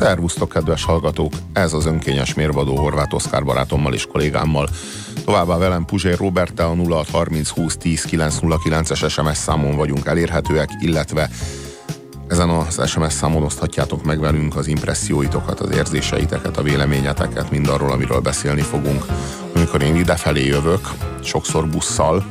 Szervusztok, kedves hallgatók! Ez az önkényes mérvadó Horváth Oszkár barátommal és kollégámmal. Továbbá velem Puzsér Róberttel a 0630 20 10 909-es SMS számon vagyunk elérhetőek, illetve ezen az SMS számon oszthatjátok meg velünk az impresszióitokat, az érzéseiteket, a véleményeteket, mindarról, amiről beszélni fogunk. Amikor én idefelé jövök, sokszor busszal,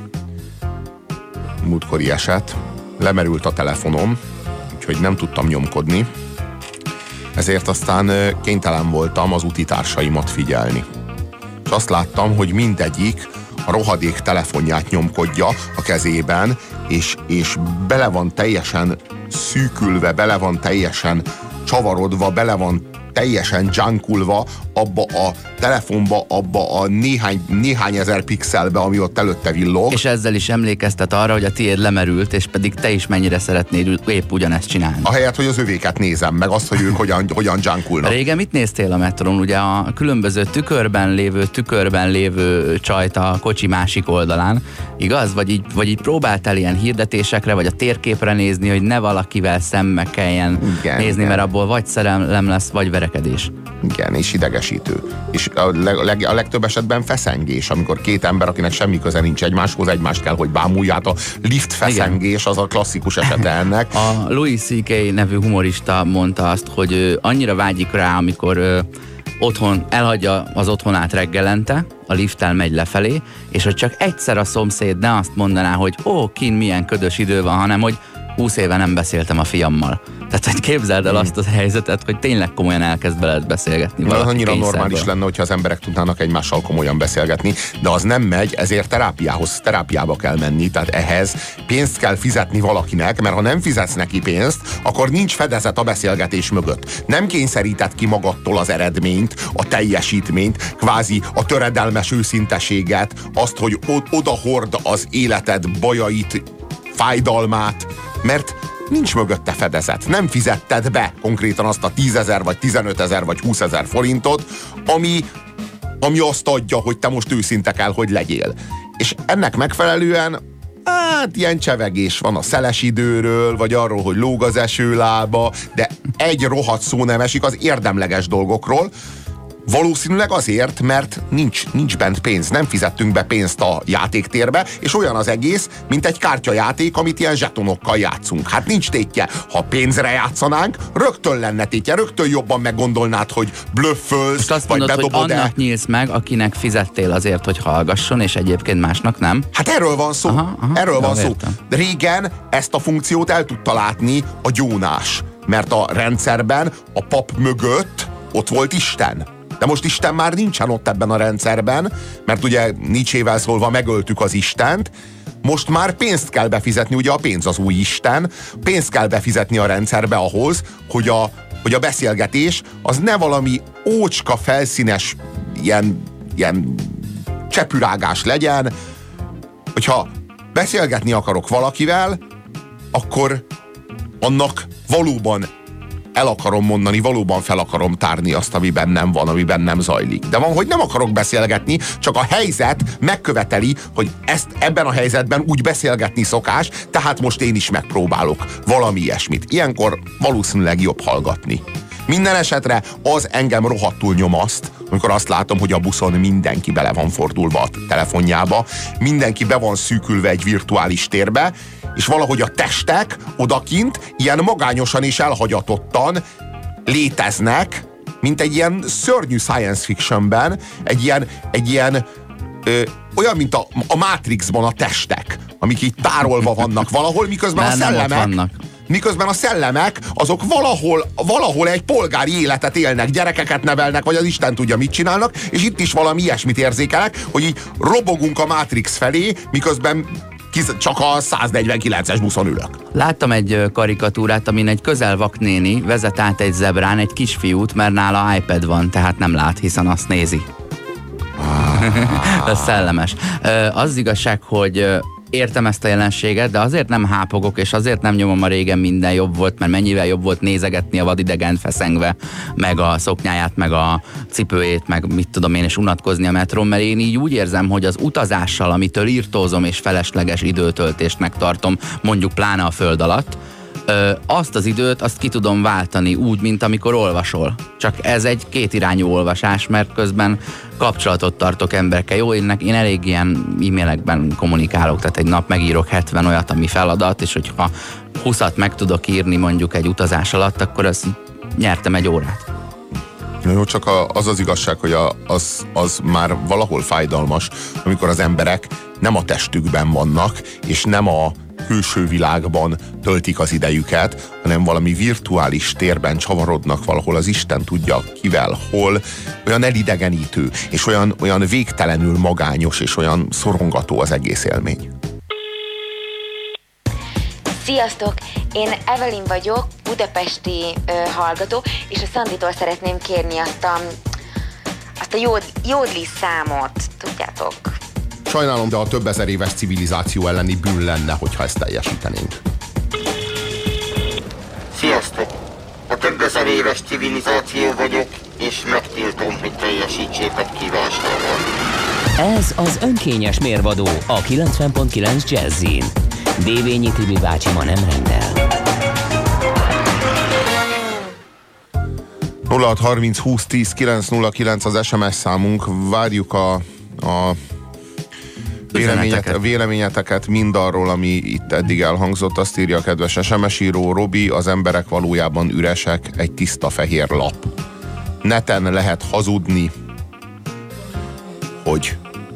múltkori eset, lemerült a telefonom, úgyhogy nem tudtam nyomkodni, ezért aztán kénytelen voltam az utitársaimat figyelni. És azt láttam, hogy mindegyik a rohadék telefonját nyomkodja a kezében, és bele van teljesen szűkülve, bele van teljesen csavarodva, bele van teljesen junkulva abba a telefonba, abba a néhány ezer pixelbe, ami ott előtte villog. És ezzel is emlékeztet arra, hogy a tiéd lemerült, és pedig te is mennyire szeretnéd épp ugyanezt csinálni. Ahelyett, hogy az övéket nézem meg, azt, hogy ők hogyan junkulnak. Régen mit néztél a metron? Ugye a különböző tükörben lévő csajt a kocsi másik oldalán, igaz? Vagy így próbáltál ilyen hirdetésekre, vagy a térképre nézni, hogy ne valakivel szembe kelljen nézni, igen. Mert abból vagy szerelem lesz, vagy verekedés. Igen, és idegesítő. És a legtöbb esetben feszengés, amikor két ember, akinek semmi köze nincs egymáshoz, egymást kell, hogy bámulját. A lift feszengés az a klasszikus esete ennek. A Louis C.K. nevű humorista mondta azt, hogy annyira vágyik rá, amikor otthon elhagyja az otthonát reggelente, a lifttel megy lefelé, és hogy csak egyszer a szomszéd ne azt mondaná, hogy kint milyen ködös idő van, hanem hogy 20 éve nem beszéltem a fiammal. Tehát, hogy képzeld el azt a helyzetet, hogy tényleg komolyan elkezd veled beszélgetni. Az annyira normális lenne, hogyha az emberek tudnának egymással komolyan beszélgetni, de az nem megy, ezért terápiába kell menni, tehát ehhez pénzt kell fizetni valakinek, mert ha nem fizetsz neki pénzt, akkor nincs fedezet a beszélgetés mögött. Nem kényszeríted ki magadtól az eredményt, a teljesítményt, kvázi a töredelmes őszinteséget, azt, hogy oda hord az életed bajait, fájdalmát, mert nincs mögötte fedezet. Nem fizetted be konkrétan azt a 10 000 vagy 15 000 vagy 20 000 forintot, ami azt adja, hogy te most őszinte kell, hogy legyél. És ennek megfelelően ilyen csevegés van a szeles időről, vagy arról, hogy lóg az esőlába, de egy rohadt szó nem esik az érdemleges dolgokról. Valószínűleg azért, mert nincs bent pénz, nem fizettünk be pénzt a játéktérbe, és olyan az egész, mint egy kártyajáték, amit ilyen zsetonokkal játszunk. Hát nincs tétje. Ha pénzre játszanánk, rögtön lenne tétje, rögtön jobban meggondolnád, hogy blöffölsz, azt vagy mondod, bedobod-e. Hogy annak nyílsz meg, akinek fizettél azért, hogy hallgasson, és egyébként másnak nem? Hát erről van szó. Erről van szó. De régen ezt a funkciót el tudta látni a gyónás, mert a rendszerben, a pap mögött ott volt Isten. De most Isten már nincsen ott ebben a rendszerben, mert ugye Nietzsével szólva megöltük az Istent, most már pénzt kell befizetni, ugye a pénz az új Isten, pénzt kell befizetni a rendszerbe ahhoz, hogy a beszélgetés az ne valami ócska, felszínes, ilyen csepürágás legyen. Hogyha beszélgetni akarok valakivel, akkor annak valóban el akarom mondani, valóban fel akarom tárni azt, ami bennem van, ami bennem zajlik. De van, hogy nem akarok beszélgetni, csak a helyzet megköveteli, hogy ebben a helyzetben úgy beszélgetni szokás, tehát most én is megpróbálok valami ilyesmit. Ilyenkor valószínűleg jobb hallgatni. Minden esetre az engem rohadtul nyomaszt, amikor azt látom, hogy a buszon mindenki bele van fordulva a telefonjába, mindenki be van szűkülve egy virtuális térbe, és valahogy a testek odakint ilyen magányosan és elhagyatottan léteznek, mint egy ilyen szörnyű science fictionben, olyan, mint a Matrixban a testek, amik így tárolva vannak valahol, miközben a szellemek azok valahol egy polgári életet élnek, gyerekeket nevelnek, vagy az Isten tudja mit csinálnak, és itt is valami ilyesmit érzékelek, hogy így robogunk a Matrix felé, miközben csak a 149-es buszon ülök. Láttam egy karikatúrát, amin egy közelvak néni vezet át egy zebrán egy kisfiút, mert nála iPad van, tehát nem lát, hiszen azt nézi. Ez szellemes. Az igazság, hogy értem ezt a jelenséget, de azért nem hápogok, és azért nem nyomom a régen minden jobb volt, mert mennyivel jobb volt nézegetni a vadidegent feszengve, meg a szoknyáját, meg a cipőjét, meg mit tudom én, és unatkozni a metrón, mert én így úgy érzem, hogy az utazással, amitől írtózom és felesleges időtöltésnek tartom, mondjuk pláne a föld alatt, azt az időt, azt ki tudom váltani úgy, mint amikor olvasol. Csak ez egy kétirányú olvasás, mert közben kapcsolatot tartok emberekkel. Jó, én elég ilyen e-mailekben kommunikálok, tehát egy nap megírok 70 olyat, ami feladat, és hogyha 20-at meg tudok írni mondjuk egy utazás alatt, akkor azt nyertem egy órát. Jó, csak az igazság, hogy az már valahol fájdalmas, amikor az emberek nem a testükben vannak, és nem a külső világban töltik az idejüket, hanem valami virtuális térben csavarodnak valahol, az Isten tudja kivel, hol, olyan elidegenítő, és olyan végtelenül magányos, és olyan szorongató az egész élmény. Sziasztok! Én Evelyn vagyok, budapesti hallgató, és a Szanditól szeretném kérni azt a jódli számot, tudjátok? Sajnálom, de a több ezer éves civilizáció elleni bűn lenne, hogyha ezt teljesítenénk. Sziasztok! A több ezer éves civilizáció vagyok, és megtiltom, hogy teljesítsétek kívánságot. Ez az önkényes mérvadó a 90.9 Jazzin. Dévényi Tibi bácsi ma nem rendel. 0630 20 10 909 az SMS számunk. Várjuk a véleményeteket mindarról, ami itt eddig elhangzott. Azt írja a kedves SMS író: Robi, az emberek valójában üresek, egy tiszta fehér lap. Neten lehet hazudni, hogy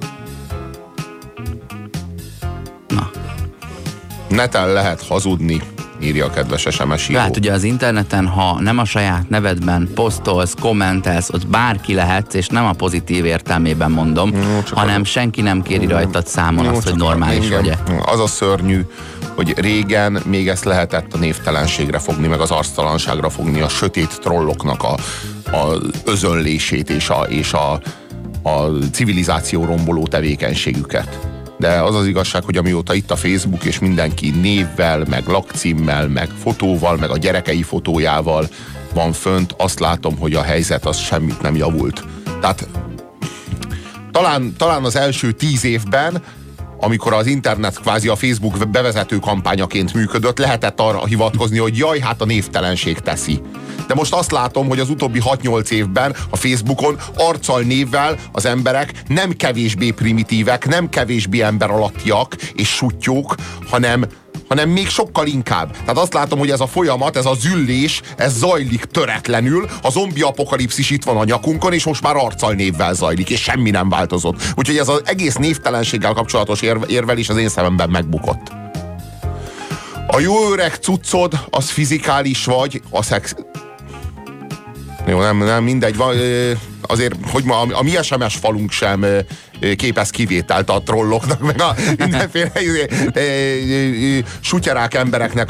neten lehet hazudni, írja a kedves SMS író. Hát ugye az interneten, ha nem a saját nevedben posztolsz, kommentelsz, ott bárki lehet, és nem a pozitív értelmében mondom, hanem senki nem kéri rajtad számon azt, hogy normális vagy-e. Az a szörnyű, hogy régen még ezt lehetett a névtelenségre fogni, meg az arctalanságra fogni, a sötét trolloknak a özönlését és a civilizáció romboló tevékenységüket. De az az igazság, hogy amióta itt a Facebook, és mindenki névvel, meg lakcímmel, meg fotóval, meg a gyerekei fotójával van fönt, azt látom, hogy a helyzet az semmit nem javult. Tehát talán az első 10 évben, amikor az internet kvázi a Facebook bevezető kampányaként működött, lehetett arra hivatkozni, hogy jaj, hát a névtelenség teszi. De most azt látom, hogy az utóbbi 6-8 évben a Facebookon arccal, névvel az emberek nem kevésbé primitívek, nem kevésbé emberalattiak és suttyók, hanem még sokkal inkább. Tehát azt látom, hogy ez a folyamat, ez a züllés, ez zajlik töretlenül, a zombi apokalipszis itt van a nyakunkon, és most már arccal, névvel zajlik, és semmi nem változott. Úgyhogy ez az egész névtelenséggel kapcsolatos érvelés az én szememben megbukott. A jó öreg cuccod, az fizikális vagy, a szex... Jó, nem mindegy, azért, hogy ma a mi SMS falunk sem képez kivételt a trolloknak, meg a mindenféle sutyerák embereknek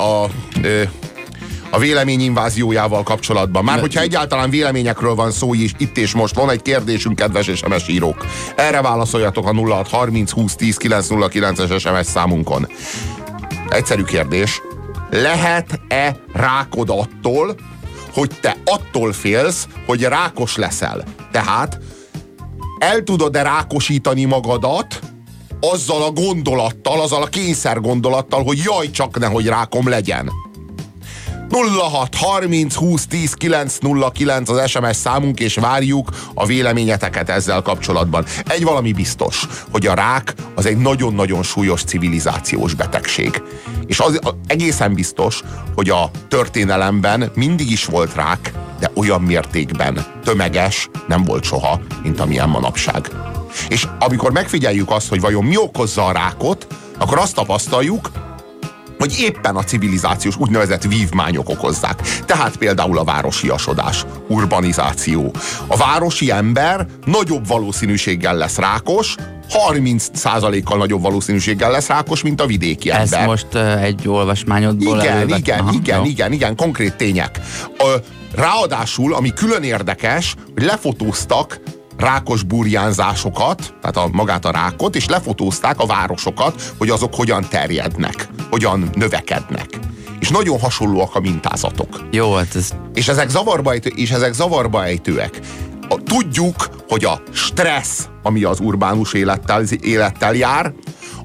a véleményinváziójával kapcsolatban. Már hogyha egyáltalán véleményekről van szó is, itt és most van egy kérdésünk, kedves SMS írók. Erre válaszoljatok a 0630 20 10 909-es SMS számunkon. Egyszerű kérdés. Lehet-e rákod attól, hogy te attól félsz, hogy rákos leszel? Tehát el tudod-e rákosítani magadat azzal a gondolattal, azzal a kényszer gondolattal, hogy jaj, csak nehogy rákom legyen? 06 30 20 10 909 az SMS számunk, és várjuk a véleményeteket ezzel kapcsolatban. Egy valami biztos, hogy a rák az egy nagyon-nagyon súlyos civilizációs betegség. És az egészen biztos, hogy a történelemben mindig is volt rák, de olyan mértékben tömeges nem volt soha, mint amilyen manapság. És amikor megfigyeljük azt, hogy vajon mi okozza a rákot, akkor azt tapasztaljuk, hogy éppen a civilizációs úgynevezett vívmányok okozzák. Tehát például a városiasodás, urbanizáció. A városi ember nagyobb valószínűséggel lesz rákos, 30%-kal nagyobb valószínűséggel lesz rákos, mint a vidéki ember. Ez most egy olvasmányodból Igen, konkrét tények. Ráadásul, ami külön érdekes, hogy lefotóztak rákos burjánzásokat, tehát magát a rákot, és lefotózták a városokat, hogy azok hogyan terjednek, hogyan növekednek. És nagyon hasonlóak a mintázatok. Jó, hát ez... És ezek zavarba ejtőek. Tudjuk, hogy a stressz, ami az urbánus élettel jár,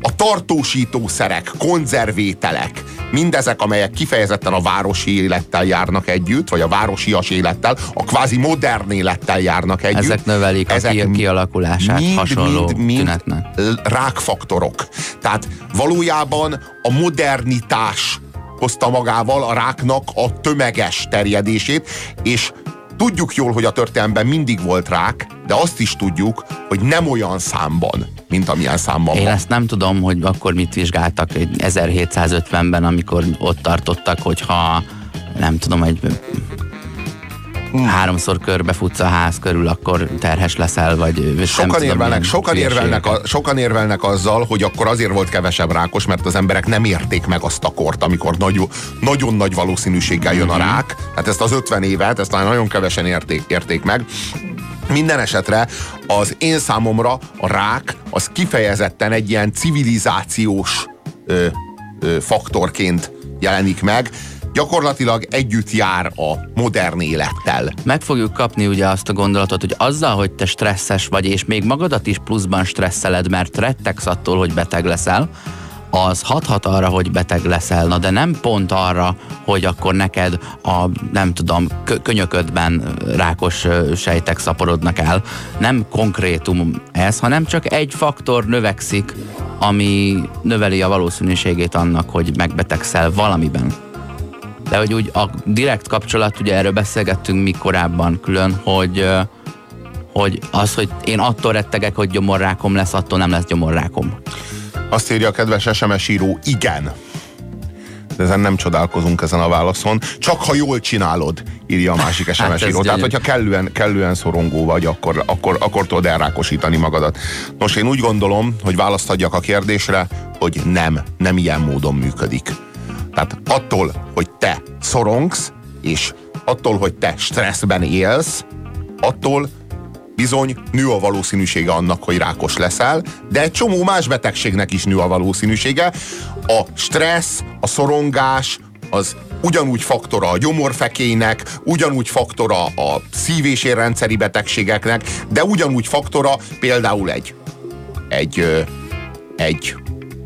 a tartósítószerek, konzervételek, mindezek, amelyek kifejezetten a városi élettel járnak együtt, vagy a városias élettel, a kvázi modern élettel járnak együtt. Ezek növelik a kialakulását hasonló tünetnek. Rákfaktorok. Tehát valójában a modernitás hozta magával a ráknak a tömeges terjedését, és tudjuk jól, hogy a történelemben mindig volt rák, de azt is tudjuk, hogy nem olyan számban, mint amilyen számban Én van. ezt nem tudom, hogy akkor mit vizsgáltak 1750-ben, amikor ott tartottak, hogyha nem tudom, háromszor körbefutsz a ház körül, akkor terhes leszel, vagy sokan érvelnek azzal, hogy akkor azért volt kevesebb rákos, mert az emberek nem érték meg azt a kort, amikor nagyon nagy valószínűséggel jön a rák. Hát ezt az 50 évet, ezt nagyon kevesen érték meg. Minden esetre az én számomra a rák az kifejezetten egy ilyen civilizációs faktorként jelenik meg. Gyakorlatilag együtt jár a modern élettel. Meg fogjuk kapni ugye azt a gondolatot, hogy azzal, hogy te stresszes vagy, és még magadat is pluszban stresszeled, mert rettegsz attól, hogy beteg leszel, az hathat arra, hogy beteg leszel, na de nem pont arra, hogy akkor neked a, nem tudom, könyöködben rákos sejtek szaporodnak el. Nem konkrétum ez, hanem csak egy faktor növekszik, ami növeli a valószínűségét annak, hogy megbetegszel valamiben. De hogy úgy a direkt kapcsolat, ugye erről beszélgettünk mi korábban külön, hogy az, hogy én attól rettegek, hogy gyomorrákom lesz, attól nem lesz gyomorrákom. Azt írja a kedves SMS író, igen. De ezen nem csodálkozunk ezen a válaszon. Csak ha jól csinálod, írja a másik SMS író. Tehát, hogyha kellően szorongó vagy, akkor tudod elrákosítani magadat. Nos, én úgy gondolom, hogy választ adjak a kérdésre, hogy nem ilyen módon működik. Tehát attól, hogy te szorongsz, és attól, hogy te stresszben élsz, attól bizony nő a valószínűsége annak, hogy rákos leszel, de egy csomó más betegségnek is nő a valószínűsége. A stressz, a szorongás, az ugyanúgy faktora a gyomorfekélynek, ugyanúgy faktora a szív- és érrendszeri betegségeknek, de ugyanúgy faktora például egy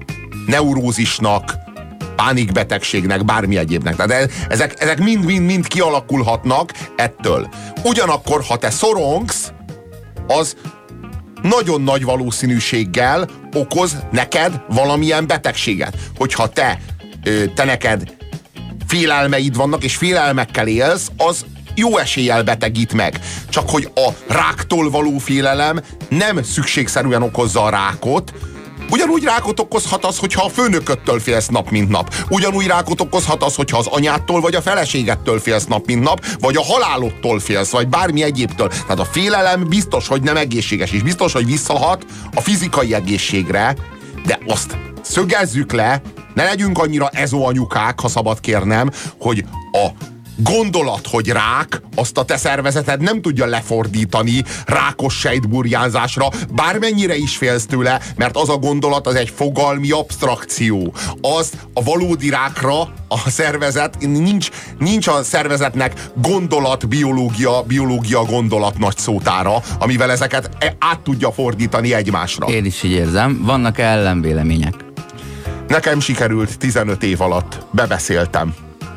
neurózisnak, pánikbetegségnek, bármi egyébnek. Tehát ezek mind kialakulhatnak ettől. Ugyanakkor, ha te szorongsz, az nagyon nagy valószínűséggel okoz neked valamilyen betegséget. Hogyha te neked félelmeid vannak, és félelmekkel élsz, az jó eséllyel betegít meg. Csak hogy a ráktól való félelem nem szükségszerűen okozza a rákot. Ugyanúgy rákot okozhat az, hogyha a főnököttől félsz nap, mint nap. Ugyanúgy rákot okozhat az, hogyha az anyádtól vagy a feleségettől félsz nap, mint nap, vagy a halálodtól félsz, vagy bármi egyébtől. Tehát a félelem biztos, hogy nem egészséges, és biztos, hogy visszahat a fizikai egészségre, de azt szögezzük le, ne legyünk annyira ezóanyukák, ha szabad kérnem, hogy a gondolat, hogy rák, azt a te szervezeted nem tudja lefordítani rákos sejtburjánzásra, bármennyire is félsz tőle, mert az a gondolat az egy fogalmi abstrakció. Az a valódi rákra a szervezet, nincs a szervezetnek gondolat, biológia gondolat nagy szótára, amivel ezeket át tudja fordítani egymásra. Én is így érzem. Vannak ellenvélemények? Nekem sikerült 15 év alatt, bebeszéltem.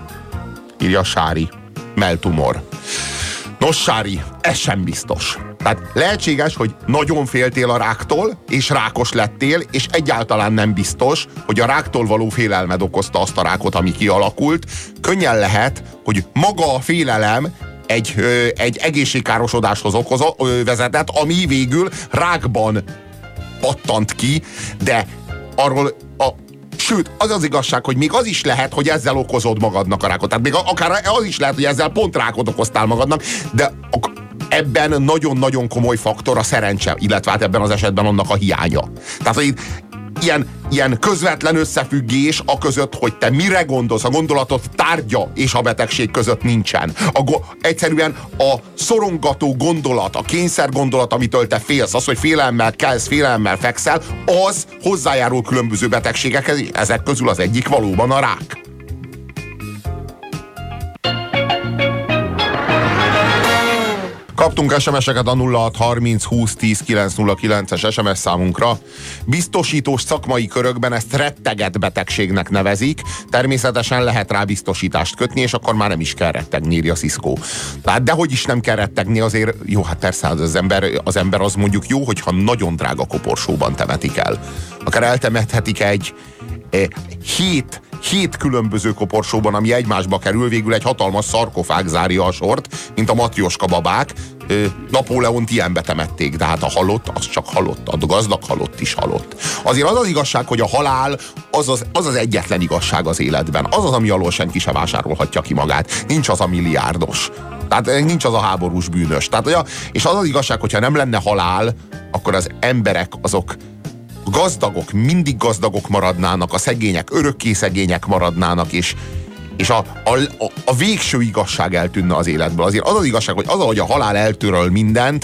Írja Sári. Melltumor. Nos, Sári, ez sem biztos. Tehát lehetséges, hogy nagyon féltél a ráktól, és rákos lettél, és egyáltalán nem biztos, hogy a ráktól való félelmed okozta azt a rákot, ami kialakult. Könnyen lehet, hogy maga a félelem egy egészségkárosodáshoz vezetett, ami végül rákban pattant ki, de arról sőt, az az igazság, hogy még az is lehet, hogy ezzel okozod magadnak a rákot. Tehát még akár az is lehet, hogy ezzel pont rákot okoztál magadnak, de ebben nagyon-nagyon komoly faktor a szerencse, illetve hát ebben az esetben annak a hiánya. Tehát, hogy ilyen közvetlen összefüggés a között, hogy te mire gondolsz, a gondolatot tárgya és a betegség között nincsen. Egyszerűen a szorongató gondolat, a kényszer gondolat, amitől te félsz, az, hogy félelemmel kelsz, félelemmel fekszel, az hozzájárul különböző betegségekhez, és ezek közül az egyik valóban a rák. Kaptunk SMS-eket a 0630 20 10 909-es SMS számunkra. Biztosítós szakmai körökben ezt retteget betegségnek nevezik. Természetesen lehet rá biztosítást kötni, és akkor már nem is kell rettegni, írja Sziszkó. Tehát dehogy is nem kell rettegni, azért jó, hát persze az ember az mondjuk jó, hogyha nagyon drága koporsóban temetik el. Akár eltemethetik egy 7 különböző koporsóban, ami egymásba kerül, végül egy hatalmas szarkofág zárja a sort, mint a Matrioska babák. Napóleont ilyenbe temették, de hát a halott, az csak halott, a gazdag halott is halott. Azért az az igazság, hogy a halál az egyetlen igazság az életben. Az az, ami alól senki se vásárolhatja ki magát. Nincs az a milliárdos. Tehát nincs az a háborús bűnös. Tehát, és az az igazság, hogyha nem lenne halál, akkor az emberek azok gazdagok, mindig gazdagok maradnának, a szegények örökké szegények maradnának, és a végső igazság eltűnne az életből. Azért az az igazság, hogy az, ahogy a halál eltöröl mindent,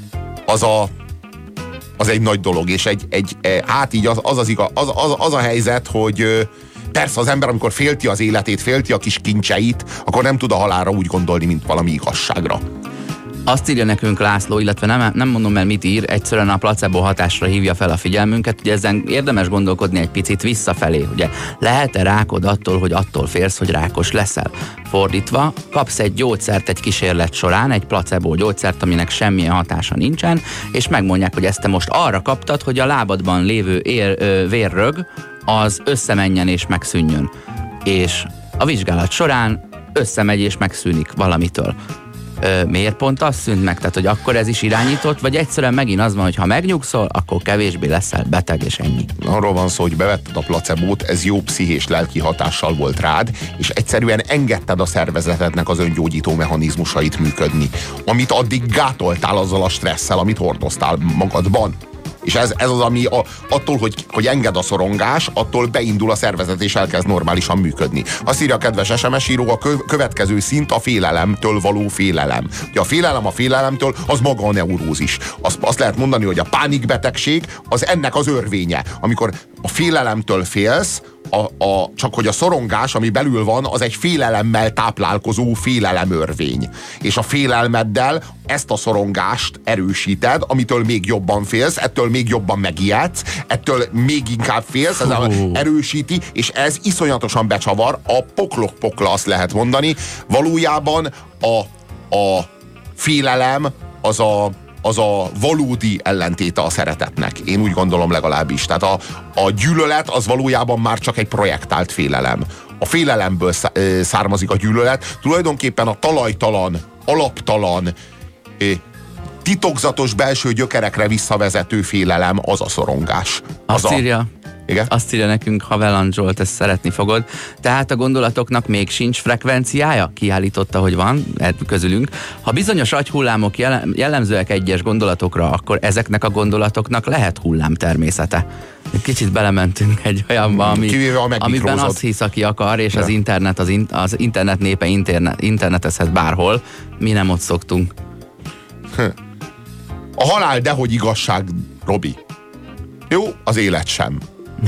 az egy nagy dolog, és hát így az a helyzet, hogy persze az ember, amikor félti az életét, félti a kis kincseit, akkor nem tud a halálra úgy gondolni, mint valami igazságra. Azt írja nekünk László, illetve nem mondom el, mit ír, egyszerűen a placebo hatásra hívja fel a figyelmünket, ugye ezen érdemes gondolkodni egy picit visszafelé, ugye lehet-e rákod attól, hogy attól félsz, hogy rákos leszel? Fordítva, kapsz egy gyógyszert egy kísérlet során, egy placebo gyógyszert, aminek semmilyen hatása nincsen, és megmondják, hogy ezt te most arra kaptad, hogy a lábadban lévő vérrög az összemenjen és megszűnjön. És a vizsgálat során összemegy és megszűnik valamitől. Miért pont az szűnt meg? Tehát, hogy akkor ez is irányított, vagy egyszerűen megint az van, hogy ha megnyugszol, akkor kevésbé leszel beteg, és ennyi. Arról van szó, hogy bevetted a placebót, ez jó pszichés lelki hatással volt rád, és egyszerűen engedted a szervezetednek az öngyógyító mechanizmusait működni, amit addig gátoltál azzal a stresszel, amit hordoztál magadban. És ez az, ami attól, hogy enged a szorongás, attól beindul a szervezet, és elkezd normálisan működni. Azt írja a kedves SMS író, a következő szint a félelemtől való félelem. Ugye a félelemtől az maga a neurózis. Azt lehet mondani, hogy a pánikbetegség az ennek az örvénye. Amikor a félelemtől félsz, csak hogy a szorongás, ami belül van, az egy félelemmel táplálkozó félelemörvény. És a félelmeddel ezt a szorongást erősíted, amitől még jobban félsz, ettől még jobban megijedsz, ettől még inkább félsz, ez erősíti, és ez iszonyatosan becsavar, a poklok-pokla, azt lehet mondani. Valójában a félelem az a valódi ellentéte a szeretetnek. Én úgy gondolom legalábbis. Tehát a gyűlölet az valójában már csak egy projektált félelem. A félelemből származik a gyűlölet. Tulajdonképpen a talajtalan, alaptalan, titokzatos belső gyökerekre visszavezető félelem az a szorongás. Azt írja nekünk Havelan Zsolt, ezt szeretni fogod. Tehát a gondolatoknak még sincs frekvenciája? Kiállította, hogy van közülünk. Ha bizonyos agyhullámok jellemzőek egyes gondolatokra, akkor ezeknek a gondolatoknak lehet hullám természete. Kicsit belementünk egy olyanba, amiben azt hisz, aki akar, és az internet népe internetezhet bárhol. Mi nem ott szoktunk. A halál dehogy igazság, Robi. Jó, az élet sem.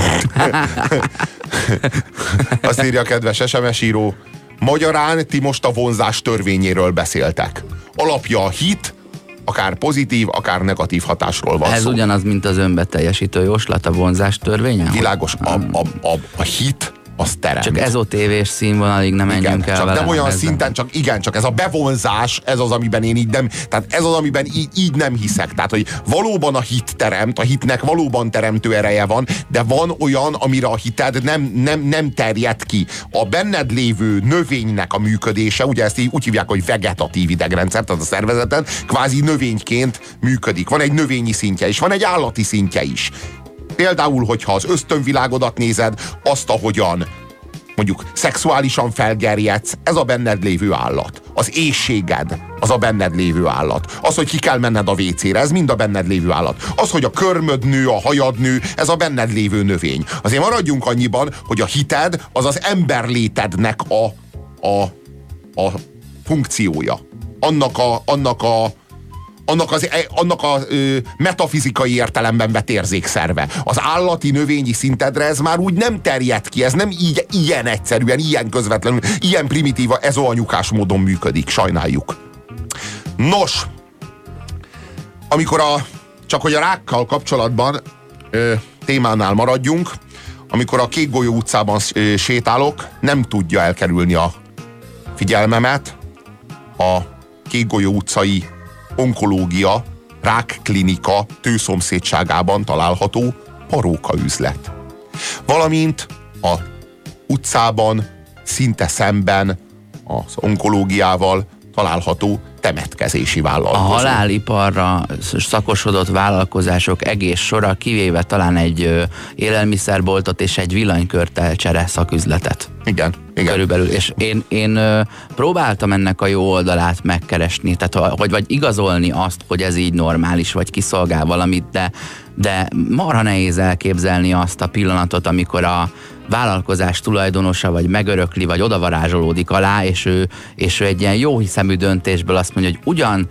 Azt írja a kedves SMS író, magyarán ti most a vonzás törvényéről beszéltek. Alapja a hit, akár pozitív, akár negatív hatásról van Ez szó. Ugyanaz, mint az önbeteljesítő jóslat, a vonzás törvénye? Világos, a hit az teremt. Csak ezotévés színvonalig nem menjünk el csak vele. Nem olyan szinten, csak ez a bevonzás, ez az, amiben én így nem, tehát ez az, amiben így nem hiszek. Tehát, hogy valóban a hit teremt, a hitnek valóban teremtő ereje van, de van olyan, amire a hited nem terjed ki. A benned lévő növénynek a működése, ugye ezt így úgy hívják, hogy vegetatív idegrendszer, tehát a szervezeten kvázi növényként működik. Van egy növényi szintje is, van egy állati szintje is. Például, hogyha az ösztönvilágodat nézed, azt, ahogyan mondjuk szexuálisan felgerjedsz, ez a benned lévő állat. Az éhséged, az a benned lévő állat. Az, hogy ki kell menned a vécére, ez mind a benned lévő állat. Az, hogy a körmöd nő, a hajad nő, ez a benned lévő növény. Azért maradjunk annyiban, hogy a hited az az emberlétednek a funkciója. Annak a metafizikai értelemben vett érzékszerve. Az állati, növényi szintedre ez már úgy nem terjed ki, ez nem ilyen egyszerűen, ilyen közvetlenül, ilyen primitíva, ezoanyukás módon működik, sajnáljuk. Nos, Csak hogy a rákkal kapcsolatban témánál maradjunk, amikor a Kékgolyó utcában sétálok, nem tudja elkerülni a figyelmemet a Kékgolyó utcai onkológia rákklinika tőszomszédságában található parókaüzlet. Valamint a utcában szinte szemben az onkológiával található temetkezési vállalkozó. A haláliparra szakosodott vállalkozások egész sora, kivéve talán egy élelmiszerboltot és egy villanykörtelcsere szaküzletet. Igen. Körülbelül. És én próbáltam ennek a jó oldalát megkeresni, tehát vagy igazolni azt, hogy ez így normális, vagy kiszolgál valamit, de marha nehéz elképzelni azt a pillanatot, amikor a vállalkozás tulajdonosa, vagy megörökli, vagy odavarázsolódik alá, és ő egy ilyen jó hiszemű döntésből azt mondja, hogy ugyan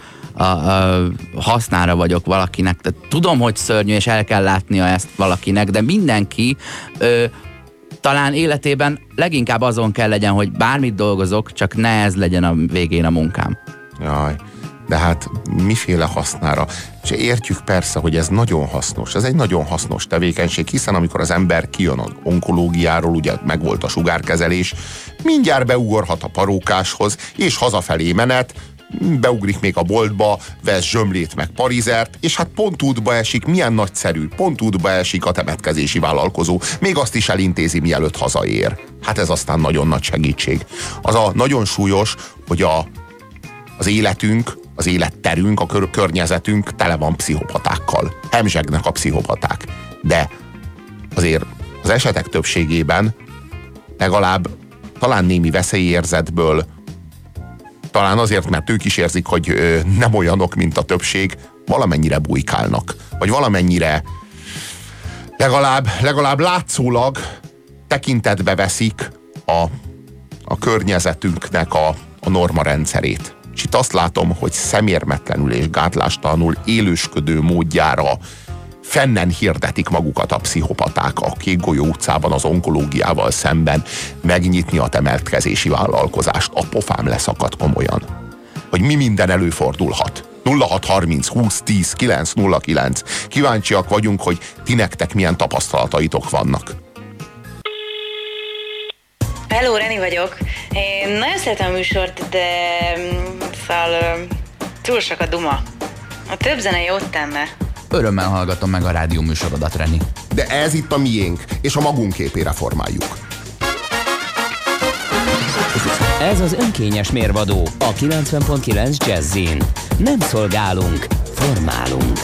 hasznára vagyok valakinek, tehát tudom, hogy szörnyű, és el kell látnia ezt valakinek, de mindenki talán életében leginkább azon kell legyen, hogy bármit dolgozok, csak ne ez legyen a végén a munkám. Jaj, de hát miféle hasznára? És értjük persze, hogy ez nagyon hasznos. Ez egy nagyon hasznos tevékenység, hiszen amikor az ember kijön az onkológiáról, ugye megvolt a sugárkezelés, mindjárt beugorhat a parókáshoz, és hazafelé menet, beugrik még a boltba, vesz zsömlét meg parizert, és hát pont útba esik, milyen nagyszerű, pont útba esik a temetkezési vállalkozó. Még azt is elintézi, mielőtt hazaér. Hát ez aztán nagyon nagy segítség. Az a nagyon súlyos, hogy az életünk, az életterünk, a környezetünk tele van pszichopatákkal. Hemzsegnek a pszichopaták. De azért az esetek többségében legalább talán némi veszélyérzetből, talán azért, mert ők is érzik, hogy nem olyanok, mint a többség, valamennyire bujkálnak. Vagy valamennyire legalább látszólag tekintetbe veszik a környezetünknek a normarendszerét. És itt azt látom, hogy szemérmetlenül és gátlástalanul élősködő módjára fennen hirdetik magukat a pszichopaták a Kékgolyó utcában az onkológiával szemben megnyitni a temetkezési vállalkozást. A pofám leszakadt komolyan. Hogy mi minden előfordulhat. 0630 20 10 909. Kíváncsiak vagyunk, hogy ti nektek milyen tapasztalataitok vannak. Hello, Reni vagyok. Én nagyon szeretem a műsort, de szóval túl sok a duma. A több zene jót tenne. Örömmel hallgatom meg a rádió műsorodat, Reni. De ez itt a miénk, és a magunk képére formáljuk. Ez az önkényes mérvadó a 90.9 Jazzin. Nem szolgálunk, formálunk.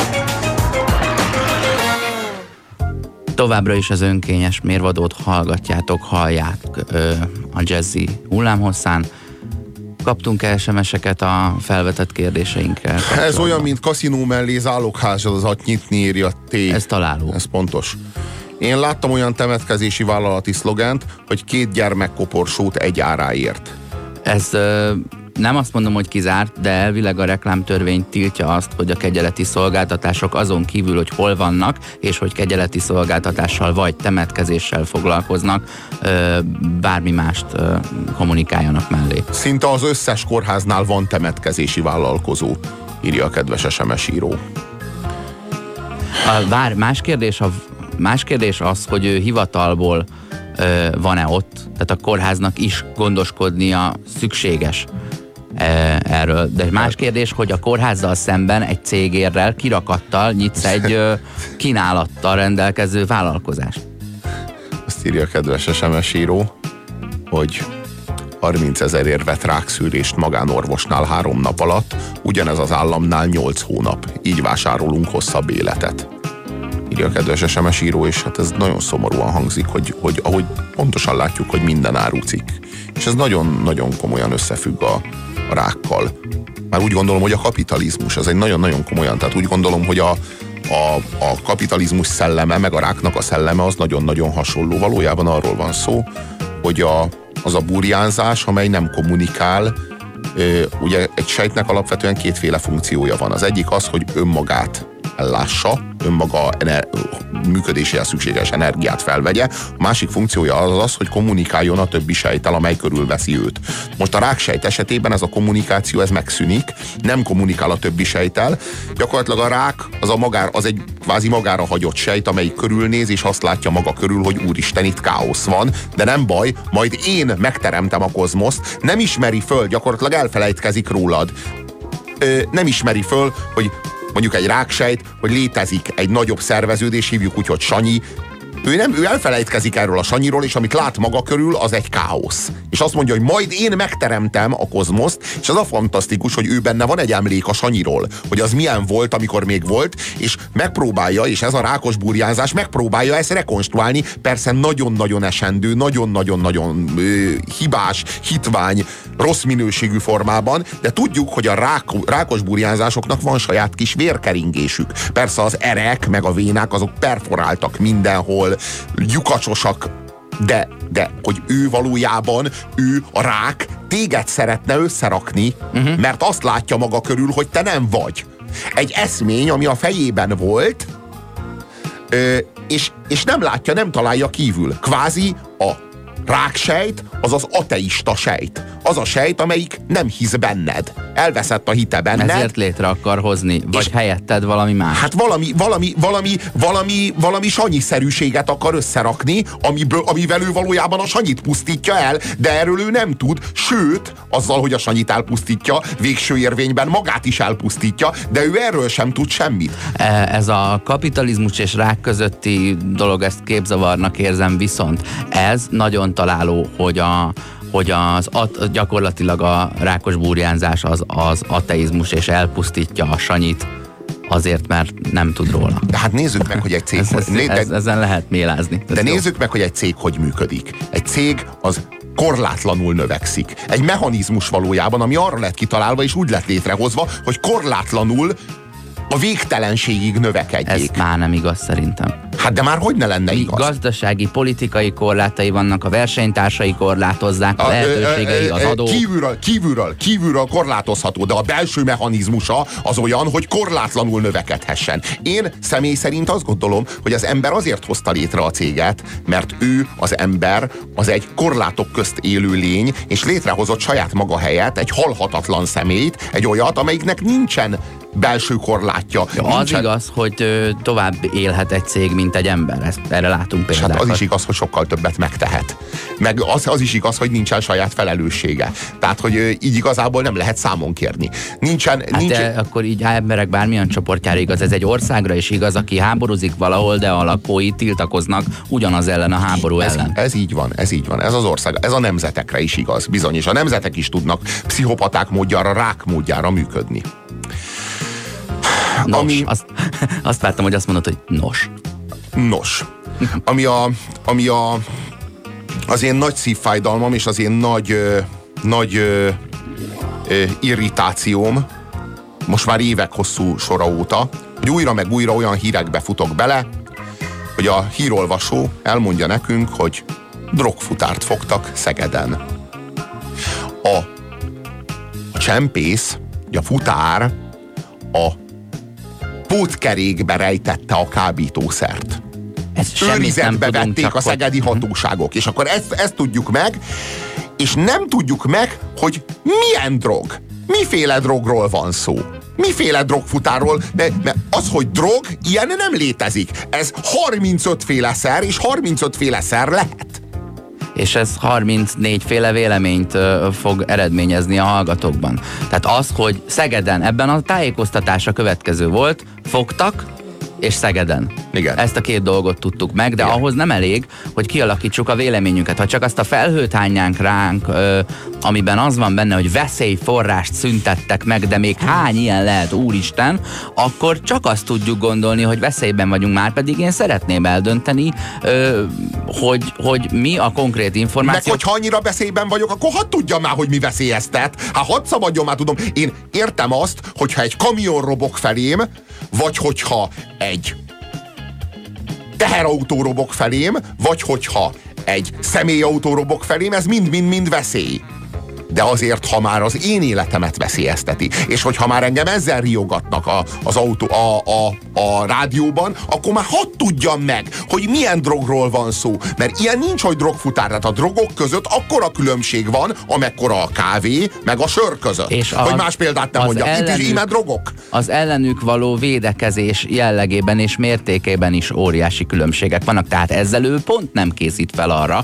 Továbbra is az önkényes mérvadót hallják a Jazzy hullámhosszán. Kaptunk SMS-eket a felvetett kérdéseinkkel. Ez olyan, mint kaszinó mellé zálogházat nyitni, írja T. Ez találó. Ez pontos. Én láttam olyan temetkezési vállalati szlogent, hogy 2 gyermekkoporsót egy áráért. Ez nem azt mondom, hogy kizárt, de elvileg a reklámtörvény tiltja azt, hogy a kegyeleti szolgáltatások azon kívül, hogy hol vannak, és hogy kegyeleti szolgáltatással vagy temetkezéssel foglalkoznak, bármi mást kommunikáljanak mellé. Szinte az összes kórháznál van temetkezési vállalkozó, írja a kedves SMS író. Más kérdés az, hogy ő hivatalból van-e ott, tehát a kórháznak is gondoskodnia szükséges erről. De más kérdés, hogy a kórházzal szemben egy cégérrel, kirakattal nyitsz egy kínálattal rendelkező vállalkozást. Azt írja a kedves SMS író, hogy 30 000 vett rákszűrést magánorvosnál 3 nap alatt, ugyanez az államnál 8 hónap. Így vásárolunk hosszabb életet. Írja a kedves SMS író, és hát ez nagyon szomorúan hangzik, hogy ahogy pontosan látjuk, hogy minden árucik. És ez nagyon-nagyon komolyan összefügg a rákkal. Már úgy gondolom, hogy a kapitalizmus, ez egy nagyon-nagyon komolyan, tehát úgy gondolom, hogy a kapitalizmus szelleme, meg a ráknak a szelleme az nagyon-nagyon hasonló. Valójában arról van szó, hogy az a burjánzás, amely nem kommunikál, ugye egy sejtnek alapvetően 2 funkciója van. Az egyik az, hogy önmagát ellássa, önmaga működéséhez szükséges energiát felvegye. A másik funkciója az, hogy kommunikáljon a többi sejttel, amely körülveszi őt. Most a ráksejt esetében ez a kommunikáció, ez megszűnik, nem kommunikál a többi sejttel. Gyakorlatilag a rák az egy kvázi magára hagyott sejt, amelyik körülnéz, és azt látja maga körül, hogy úristen, itt káosz van, de nem baj, majd én megteremtem a kozmoszt. Nem ismeri föl, gyakorlatilag elfelejtkezik rólad. Nem ismeri föl, hogy mondjuk egy ráksejt, hogy létezik egy nagyobb szerveződés, hívjuk úgy, hogy Sanyi. Ő elfelejtkezik erről a Sanyiról, és amit lát maga körül, az egy káosz. És azt mondja, hogy majd én megteremtem a kozmoszt, és az a fantasztikus, hogy ő benne van egy emlék a Sanyiról, hogy az milyen volt, amikor még volt, és megpróbálja, és ez a rákos burjánzás megpróbálja ezt rekonstruálni, persze nagyon-nagyon esendő, nagyon-nagyon-nagyon hibás, hitvány, rossz minőségű formában, de tudjuk, hogy a rákos burjánzásoknak van saját kis vérkeringésük. Persze az erek, meg a vénák, azok perforáltak mindenhol, lyukacsosak, de hogy ő valójában, ő a rák téged szeretne összerakni, mert azt látja maga körül, hogy te nem vagy. Egy eszmény, ami a fejében volt, és nem látja, nem találja kívül. Kvázi a ráksejt az az ateista sejt. Az a sejt, amelyik nem hisz benned. Elveszett a hite benned. Ezért létre akar hozni, vagy helyetted valami más. Hát valami sanyiszerűséget akar összerakni, amivel ő valójában a Sanyit pusztítja el, de erről ő nem tud, sőt, azzal, hogy a Sanyit elpusztítja, végső érvényben magát is elpusztítja, de ő erről sem tud semmit. Ez a kapitalizmus és rák közötti dolog, ezt képzavarnak érzem, viszont ez nagyon találó, hogy gyakorlatilag a rákos burjánzás az ateizmus, és elpusztítja a Sanyit azért, mert nem tud róla. De hát nézzük meg, hogy egy cég... ezen lehet mélázni. De nézzük meg, hogy egy cég hogy működik. Egy cég az korlátlanul növekszik. Egy mechanizmus valójában, ami arra lett kitalálva, és úgy lett létrehozva, hogy korlátlanul a végtelenségig növekedjék. Ez már nem igaz szerintem. Hát de már hogy ne lenne igaz? Gazdasági, politikai korlátai vannak, a versenytársai korlátozzák, a lehetőségei, az adó. Kívülről korlátozható, de a belső mechanizmusa az olyan, hogy korlátlanul növekedhessen. Én személy szerint azt gondolom, hogy az ember azért hozta létre a céget, mert ő, az ember, az egy korlátok közt élő lény, és létrehozott saját maga helyett egy halhatatlan személyt, egy olyat, amelyiknek nincsen belső korlátja. Az igaz, hogy tovább élhet egy cég, mint egy ember. Erre látunk például. Hát az is igaz, hogy sokkal többet megtehet. Meg az is igaz, hogy nincsen saját felelőssége. Tehát, hogy így igazából nem lehet számon kérni. Nincsen. De akkor így emberek bármilyen csoportjára igaz. Ez egy országra is igaz, aki háborúzik valahol, de a lakói tiltakoznak ugyanaz ellen a háború ellen. Ez így van. Ez az ország, ez a nemzetekre is igaz, bizony. És a nemzetek is tudnak pszichopaták módjára, rák módjára működni. Nos, azt vártam, hogy azt mondod, hogy nos. Nos. Ami az én nagy szívfájdalmam, és az én nagy irritációm, most már évek hosszú sora óta, hogy újra meg újra olyan hírekbe futok bele, hogy a hírolvasó elmondja nekünk, hogy drogfutárt fogtak Szegeden. A csempész, a futár a pótkerékbe rejtette a kábítószert. Őrizetbe vették a szegedi hatóságok. És akkor ezt tudjuk meg, és nem tudjuk meg, hogy milyen drog. Miféle drogról van szó. Miféle drogfutárról, mert az, hogy drog, ilyen nem létezik. Ez 35 féle szer, és 35 féle szer lehet. És ez 34 féle véleményt fog eredményezni a hallgatókban. Tehát az, hogy Szegeden, ebben a tájékoztatásra következő volt, fogtak, és Szegeden. Igen. Ezt a két dolgot tudtuk meg, de igen, ahhoz nem elég, hogy kialakítsuk a véleményünket. Ha csak azt a felhőt hánynánk ránk, amiben az van benne, hogy veszélyforrást szüntettek meg, de még hány ilyen lehet, úristen, akkor csak azt tudjuk gondolni, hogy veszélyben vagyunk, már pedig én szeretném eldönteni, hogy mi a konkrét információ. Meg hogyha annyira veszélyben vagyok, akkor hadd tudjam már, hogy mi veszélyeztet. Hát hadd szabadjon már, tudom. Én értem azt, hogyha egy kamion robog felém, vagy hogyha egy teherautó robog felém, vagy hogyha egy személyautó robog felém, ez mind-mind-mind veszély. de azért, ha már az én életemet veszélyezteti, és hogyha már engem ezzel riogatnak a rádióban, akkor már hadd tudjam meg, hogy milyen drogról van szó. Mert ilyen nincs, hogy drogfutár. Tehát a drogok között akkora különbség van, amekkora a kávé, meg a sör között. És hogy más példát nem mondjak. Itt is íme drogok. Az ellenük való védekezés jellegében és mértékében is óriási különbségek vannak. Tehát ezzel ő pont nem készít fel arra,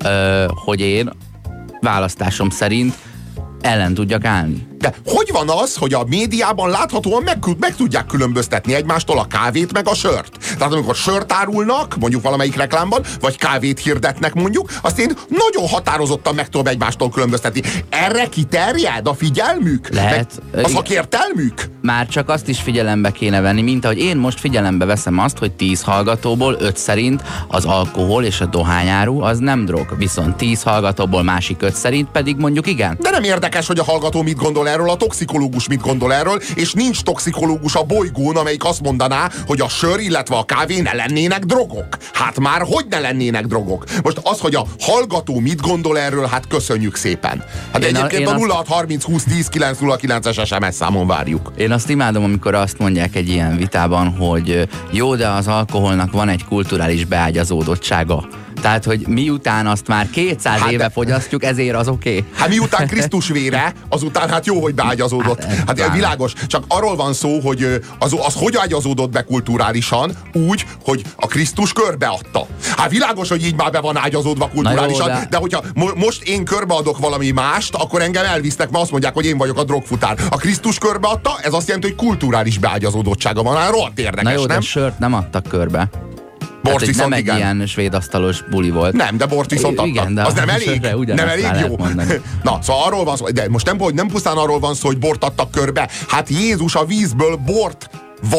hogy én választásom szerint ellen tudjak állni. De hogy van az, hogy a médiában láthatóan meg tudják különböztetni egymástól a kávét meg a sört? Tehát amikor sört árulnak, mondjuk valamelyik reklámban, vagy kávét hirdetnek mondjuk, azt én nagyon határozottan meg tudom egymástól különböztetni. Erre kiterjed a figyelmük? Lehet. A szakértelmük? Már csak azt is figyelembe kéne venni, mint ahogy én most figyelembe veszem azt, hogy 10 hallgatóból 5 szerint az alkohol és a dohányáru az nem drog. Viszont 10 hallgatóból másik 5 szerint pedig mondjuk igen. De nem érdekes, hogy a hallgató mit gondol erről, a toxikológus mit gondol erről, és nincs toxikológus a bolygón, amelyik azt mondaná, hogy a sör, illetve a kávé ne lennének drogok. Hát már hogy ne lennének drogok? Most az, hogy a hallgató mit gondol erről, hát köszönjük szépen. Hát egyébként a 0630 20 10 909-es SMS számon várjuk. Én azt imádom, amikor azt mondják egy ilyen vitában, hogy jó, de az alkoholnak van egy kulturális beágyazódottsága. Tehát, hogy miután azt már 200 éve fogyasztjuk, ezért az oké. Hát miután Krisztus vére, azután hát jó, hogy beágyazódott. Hát világos, csak arról van szó, hogy az hogy ágyazódott be kulturálisan, úgy, hogy a Krisztus körbeadta. Hát világos, hogy így már be van ágyazódva kulturálisan, jó, de hogyha most én körbeadok valami mást, akkor engem elvisznek, mert azt mondják, hogy én vagyok a drogfutár. A Krisztus körbeadta, ez azt jelenti, hogy kulturális beágyazódottsága van. Hát rohadt érdekes, na jó, nem? De sört nem adtak körbe. Bort hát, viszont nem igen. egy ilyen svédasztalos buli volt. Nem, de bort viszont adtak. Igen, de az nem elég? Nem elég jó? Na, szóval arról van szó, de most nem pusztán arról van szó, hogy bort adtak körbe. Hát Jézus a vízből bort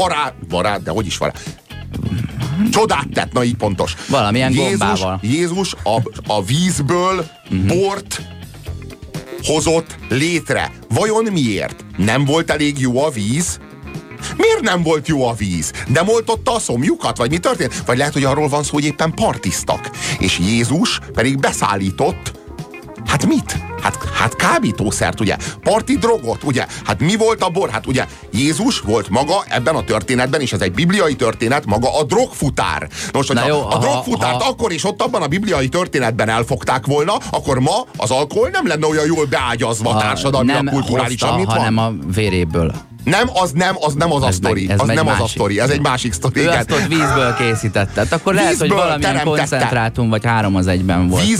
varát, de hogy is vará? Csodát tett, na így pontos. Valamilyen gombával. Jézus a vízből bort hozott létre. Vajon miért? Nem volt elég jó a víz? Miért nem volt jó a víz? Nem oltotta a szomjukat? Vagy mi történt? Vagy lehet, hogy arról van szó, hogy éppen partiztak. És Jézus pedig beszállított, hát mit? Hát kábítószert, ugye? Parti drogot, ugye? Hát mi volt a bor? Hát ugye Jézus volt maga ebben a történetben, és ez egy bibliai történet, maga a drogfutár. Most, hogyha a drogfutárt akkor és ott abban a bibliai történetben elfogták volna, akkor ma az alkohol nem lenne olyan jól beágyazva társadalmilag, kulturálisan, mint van. Hanem a véréből. Az nem az a sztori. Az nem az a sztori. Ez egy másik sztori. Ő azt ott vízből készítette. Akkor lehet, hogy valamilyen koncentrátum vagy 3 az 1-ben volt.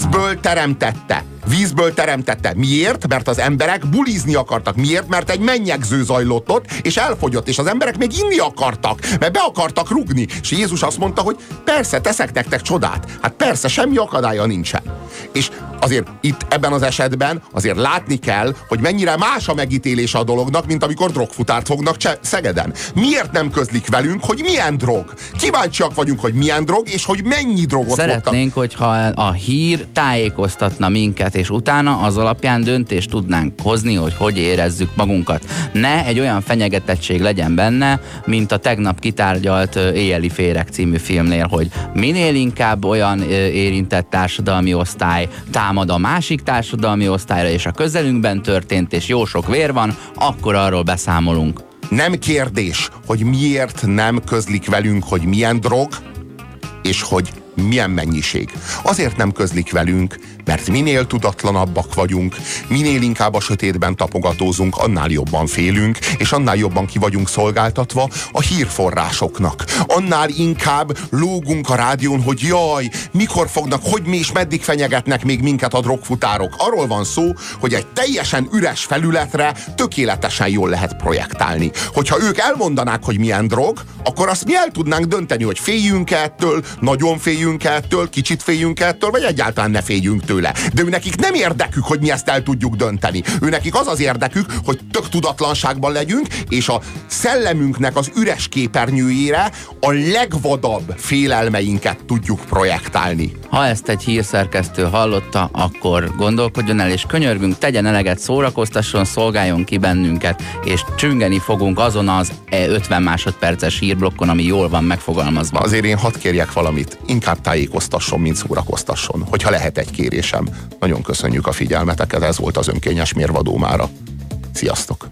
Vízből teremtette. Miért? Mert az emberek bulizni akartak. Miért? Mert egy mennyegző zajlott ott, és elfogyott, és az emberek még inni akartak, mert be akartak rugni. És Jézus azt mondta, hogy persze, teszek nektek csodát. Hát persze, semmi akadálya nincsen. És azért itt ebben az esetben azért látni kell, hogy mennyire más a megítélése a dolognak, mint amikor drogfutárt fognak Szegeden. Miért nem közlik velünk, hogy milyen drog? Kíváncsiak vagyunk, hogy milyen drog, és hogy mennyi drogot szeretnénk, hogyha a hír tájékoztatna minket, és utána az alapján döntést tudnánk hozni, hogy érezzük magunkat. Ne egy olyan fenyegetettség legyen benne, mint a tegnap kitárgyalt Éjjeli Féreg című filmnél, hogy minél inkább olyan érintett társadalmi osztály támad a másik társadalmi osztályra, és a közelünkben történt, és jó sok vér van, akkor arról beszámolunk. Nem kérdés, hogy miért nem közlik velünk, hogy milyen drog, és hogy milyen mennyiség. Azért nem közlik velünk, mert minél tudatlanabbak vagyunk, minél inkább a sötétben tapogatózunk, annál jobban félünk, és annál jobban ki vagyunk szolgáltatva a hírforrásoknak. Annál inkább lógunk a rádión, hogy jaj, mikor fognak, hogy mi és meddig fenyegetnek még minket a drogfutárok. Arról van szó, hogy egy teljesen üres felületre tökéletesen jól lehet projektálni. Hogyha ők elmondanák, hogy milyen drog, akkor azt mi el tudnánk dönteni, hogy féljünk ettől, nagyon féljünk ettől, kicsit féljünk ettől, vagy egyáltalán ne féljünk tőle. De őnekik nem érdekük, hogy mi ezt el tudjuk dönteni. Őnekik az az érdekük, hogy tök tudatlanságban legyünk, és a szellemünknek az üres képernyőjére a legvadabb félelmeinket tudjuk projektálni. Ha ezt egy hírszerkesztő hallotta, akkor gondolkodjon el, és könyörgünk, tegyen eleget, szórakoztasson, szolgáljon ki bennünket, és csüngeni fogunk azon az 50 másodperces hírblokkon, ami jól van megfogalmazva. Azért én hadd kérjek valamit, inkább tájékoztasson, mint szórakoztasson, hogyha lehet egy kérés. sem. Nagyon köszönjük a figyelmeteket, ez volt az önkényes mérvadó mára. Sziasztok!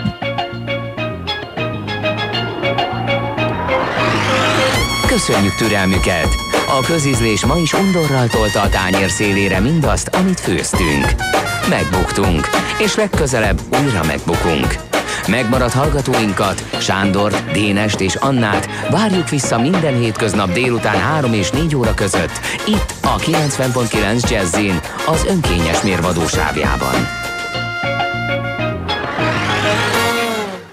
Köszönjük türelmüket! A közízlés ma is undorral tolta a tányér szélére mindazt, amit főztünk. Megbuktunk, és legközelebb újra megbukunk. Megmaradt hallgatóinkat, Sándort, Dénest és Annát várjuk vissza minden hétköznap délután 3 és 4 óra között, itt a 90.9 Jazzin, az önkényes mérvadó sávjában.